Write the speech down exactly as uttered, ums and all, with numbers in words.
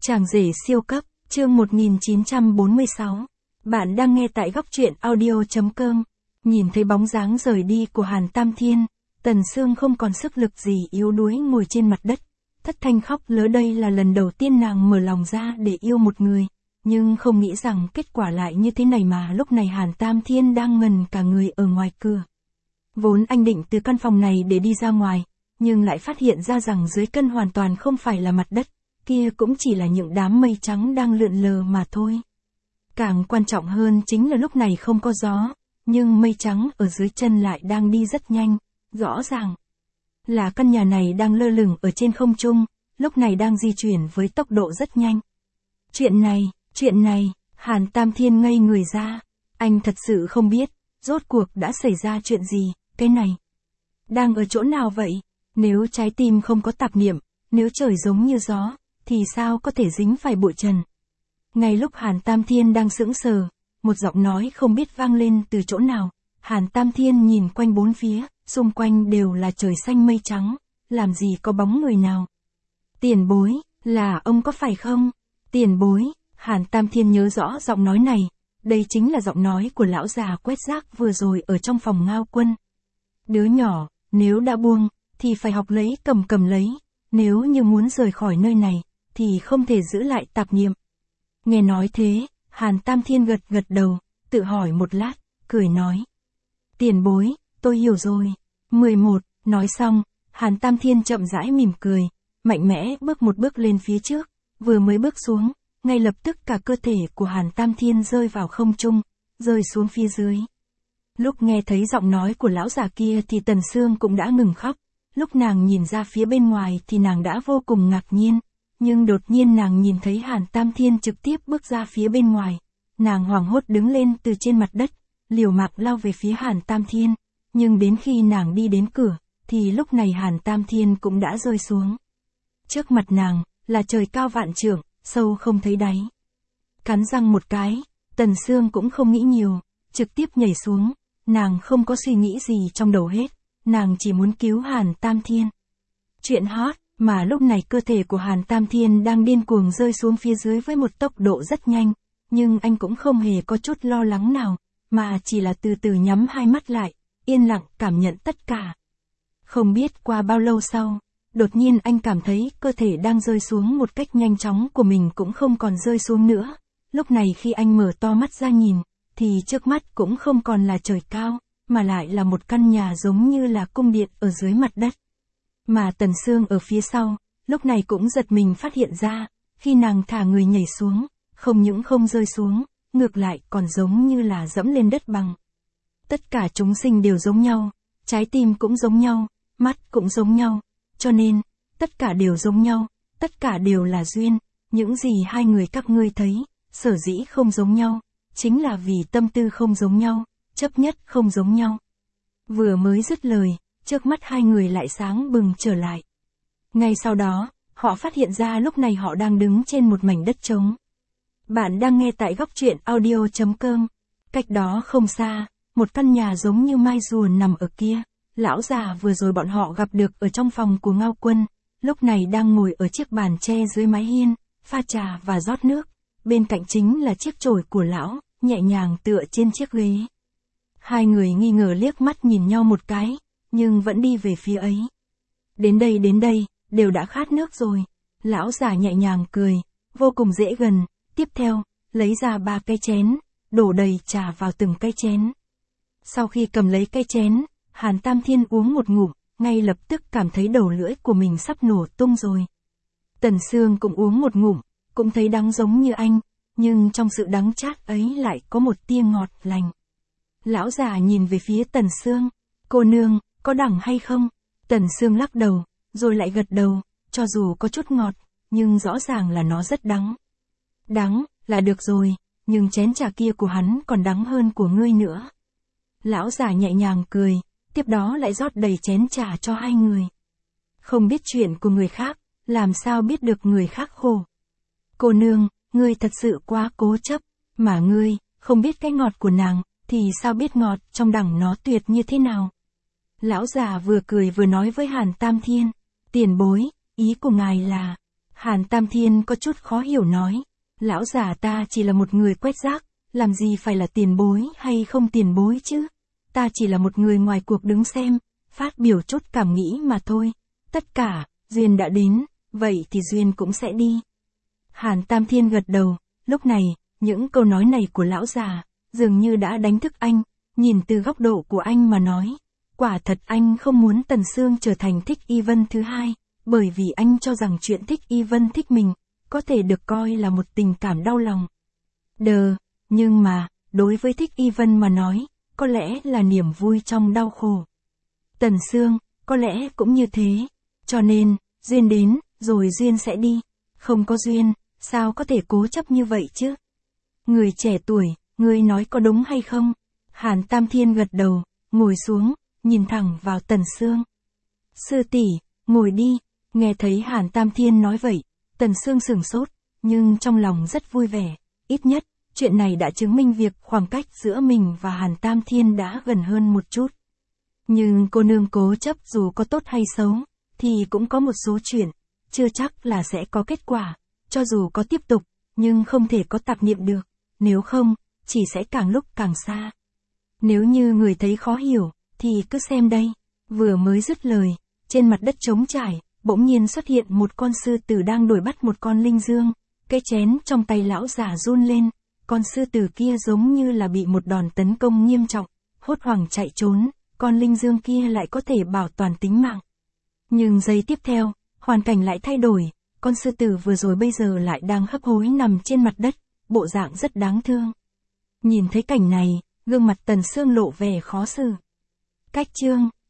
Chàng rể siêu cấp, chương một nghìn chín trăm bốn mươi sáu. Bạn đang nghe tại góc truyện audio.com. Nhìn thấy bóng dáng rời đi của Hàn Tam Thiên, Tần Sương không còn sức lực gì, yếu đuối ngồi trên mặt đất. Thất thanh khóc lớ. Đây là lần đầu tiên nàng mở lòng ra để yêu một người, nhưng không nghĩ rằng kết quả lại như thế này. Mà lúc này Hàn Tam Thiên đang ngần cả người ở ngoài cửa. Vốn anh định từ căn phòng này để đi ra ngoài, nhưng lại phát hiện ra rằng dưới chân hoàn toàn không phải là mặt đất, kia cũng chỉ là những đám mây trắng đang lượn lờ mà thôi. Càng quan trọng hơn chính là lúc này không có gió, nhưng mây trắng ở dưới chân lại đang đi rất nhanh, rõ ràng là căn nhà này đang lơ lửng ở trên không trung, lúc này đang di chuyển với tốc độ rất nhanh. Chuyện này, chuyện này, Hàn Tam Thiên ngây người ra, anh thật sự không biết, rốt cuộc đã xảy ra chuyện gì, cái này đang ở chỗ nào vậy? Nếu trái tim không có tạp niệm, nếu trời giống như gió, thì sao có thể dính phải bụi trần? Ngay lúc Hàn Tam Thiên đang sững sờ, một giọng nói không biết vang lên từ chỗ nào. Hàn Tam Thiên nhìn quanh bốn phía, xung quanh đều là trời xanh mây trắng, làm gì có bóng người nào. Tiền bối, là ông có phải không? Tiền bối, Hàn Tam Thiên nhớ rõ giọng nói này, đây chính là giọng nói của lão già quét rác vừa rồi ở trong phòng Ngao Quân. Đứa nhỏ, nếu đã buông, thì phải học lấy cầm cầm lấy, nếu như muốn rời khỏi nơi này, thì không thể giữ lại tạp niệm. Nghe nói thế, Hàn Tam Thiên gật gật đầu, tự hỏi một lát, cười nói. Tiền bối, tôi hiểu rồi. mười một, nói xong, Hàn Tam Thiên chậm rãi mỉm cười, mạnh mẽ bước một bước lên phía trước, vừa mới bước xuống, ngay lập tức cả cơ thể của Hàn Tam Thiên rơi vào không trung, rơi xuống phía dưới. Lúc nghe thấy giọng nói của lão già kia thì Tần Sương cũng đã ngừng khóc, lúc nàng nhìn ra phía bên ngoài thì nàng đã vô cùng ngạc nhiên. Nhưng đột nhiên nàng nhìn thấy Hàn Tam Thiên trực tiếp bước ra phía bên ngoài. Nàng hoảng hốt đứng lên từ trên mặt đất, liều mạng lao về phía Hàn Tam Thiên. Nhưng đến khi nàng đi đến cửa, thì lúc này Hàn Tam Thiên cũng đã rơi xuống. Trước mặt nàng, là trời cao vạn trượng, sâu không thấy đáy. Cắn răng một cái, Tần Sương cũng không nghĩ nhiều, trực tiếp nhảy xuống. Nàng không có suy nghĩ gì trong đầu hết, nàng chỉ muốn cứu Hàn Tam Thiên. Chuyện hot. Mà lúc này cơ thể của Hàn Tam Thiên đang điên cuồng rơi xuống phía dưới với một tốc độ rất nhanh, nhưng anh cũng không hề có chút lo lắng nào, mà chỉ là từ từ nhắm hai mắt lại, yên lặng cảm nhận tất cả. Không biết qua bao lâu sau, đột nhiên anh cảm thấy cơ thể đang rơi xuống một cách nhanh chóng của mình cũng không còn rơi xuống nữa. Lúc này khi anh mở to mắt ra nhìn, thì trước mắt cũng không còn là trời cao, mà lại là một căn nhà giống như là cung điện ở dưới mặt đất. Mà Tần Sương ở phía sau, lúc này cũng giật mình phát hiện ra, khi nàng thả người nhảy xuống, không những không rơi xuống, ngược lại còn giống như là dẫm lên đất bằng. Tất cả chúng sinh đều giống nhau, trái tim cũng giống nhau, mắt cũng giống nhau, cho nên, tất cả đều giống nhau, tất cả đều là duyên, những gì hai người các ngươi thấy, sở dĩ không giống nhau, chính là vì tâm tư không giống nhau, chấp nhất không giống nhau. Vừa mới dứt lời, trước mắt hai người lại sáng bừng trở lại. Ngay sau đó, họ phát hiện ra lúc này họ đang đứng trên một mảnh đất trống. Bạn đang nghe tại góc truyện audio.com. Cách đó không xa, một căn nhà giống như mai rùa nằm ở kia. Lão già vừa rồi bọn họ gặp được ở trong phòng của Ngao Quân, lúc này đang ngồi ở chiếc bàn tre dưới mái hiên, pha trà và rót nước. Bên cạnh chính là chiếc chổi của lão, nhẹ nhàng tựa trên chiếc ghế. Hai người nghi ngờ liếc mắt nhìn nhau một cái, nhưng vẫn đi về phía ấy. Đến đây đến đây, đều đã khát nước rồi. Lão già nhẹ nhàng cười, vô cùng dễ gần, tiếp theo, lấy ra ba cái chén, đổ đầy trà vào từng cái chén. Sau khi cầm lấy cái chén, Hàn Tam Thiên uống một ngụm, ngay lập tức cảm thấy đầu lưỡi của mình sắp nổ tung rồi. Tần Sương cũng uống một ngụm, cũng thấy đắng giống như anh, nhưng trong sự đắng chát ấy lại có một tia ngọt lành. Lão già nhìn về phía Tần Sương, cô nương, có đắng hay không? Tần Sương lắc đầu, rồi lại gật đầu, cho dù có chút ngọt, nhưng rõ ràng là nó rất đắng. Đắng, là được rồi, nhưng chén trà kia của hắn còn đắng hơn của ngươi nữa. Lão già nhẹ nhàng cười, tiếp đó lại rót đầy chén trà cho hai người. Không biết chuyện của người khác, làm sao biết được người khác khổ. Cô nương, ngươi thật sự quá cố chấp, mà ngươi, không biết cái ngọt của nàng, thì sao biết ngọt trong đẳng nó tuyệt như thế nào. Lão già vừa cười vừa nói với Hàn Tam Thiên, tiền bối, ý của ngài là, Hàn Tam Thiên có chút khó hiểu nói. Lão già ta chỉ là một người quét rác, làm gì phải là tiền bối hay không tiền bối chứ. Ta chỉ là một người ngoài cuộc đứng xem, phát biểu chút cảm nghĩ mà thôi. Tất cả, duyên đã đến, vậy thì duyên cũng sẽ đi. Hàn Tam Thiên gật đầu, lúc này, những câu nói này của lão già, dường như đã đánh thức anh, nhìn từ góc độ của anh mà nói. Quả thật anh không muốn Tần Sương trở thành Thích Y Vân thứ hai, bởi vì anh cho rằng chuyện Thích Y Vân thích mình, có thể được coi là một tình cảm đau lòng. Đờ, nhưng mà, đối với Thích Y Vân mà nói, có lẽ là niềm vui trong đau khổ. Tần Sương, có lẽ cũng như thế, cho nên, duyên đến, rồi duyên sẽ đi, không có duyên, sao có thể cố chấp như vậy chứ? Người trẻ tuổi, ngươi nói có đúng hay không? Hàn Tam Thiên gật đầu, ngồi xuống, nhìn thẳng vào Tần Sương. Sư tỷ, ngồi đi, nghe thấy Hàn Tam Thiên nói vậy, Tần Sương sửng sốt, nhưng trong lòng rất vui vẻ, ít nhất, chuyện này đã chứng minh việc khoảng cách giữa mình và Hàn Tam Thiên đã gần hơn một chút. Nhưng cô nương cố chấp dù có tốt hay xấu, thì cũng có một số chuyện, chưa chắc là sẽ có kết quả, cho dù có tiếp tục, nhưng không thể có tạp niệm được, nếu không, chỉ sẽ càng lúc càng xa. Nếu như người thấy khó hiểu, thì cứ xem đây. Vừa mới dứt lời, trên mặt đất trống trải, bỗng nhiên xuất hiện một con sư tử đang đuổi bắt một con linh dương. Cái chén trong tay lão già run lên, con sư tử kia giống như là bị một đòn tấn công nghiêm trọng, hốt hoảng chạy trốn, con linh dương kia lại có thể bảo toàn tính mạng. Nhưng giây tiếp theo, hoàn cảnh lại thay đổi, con sư tử vừa rồi bây giờ lại đang hấp hối nằm trên mặt đất, bộ dạng rất đáng thương. Nhìn thấy cảnh này, gương mặt Tần Sương lộ vẻ khó xử. Cách chương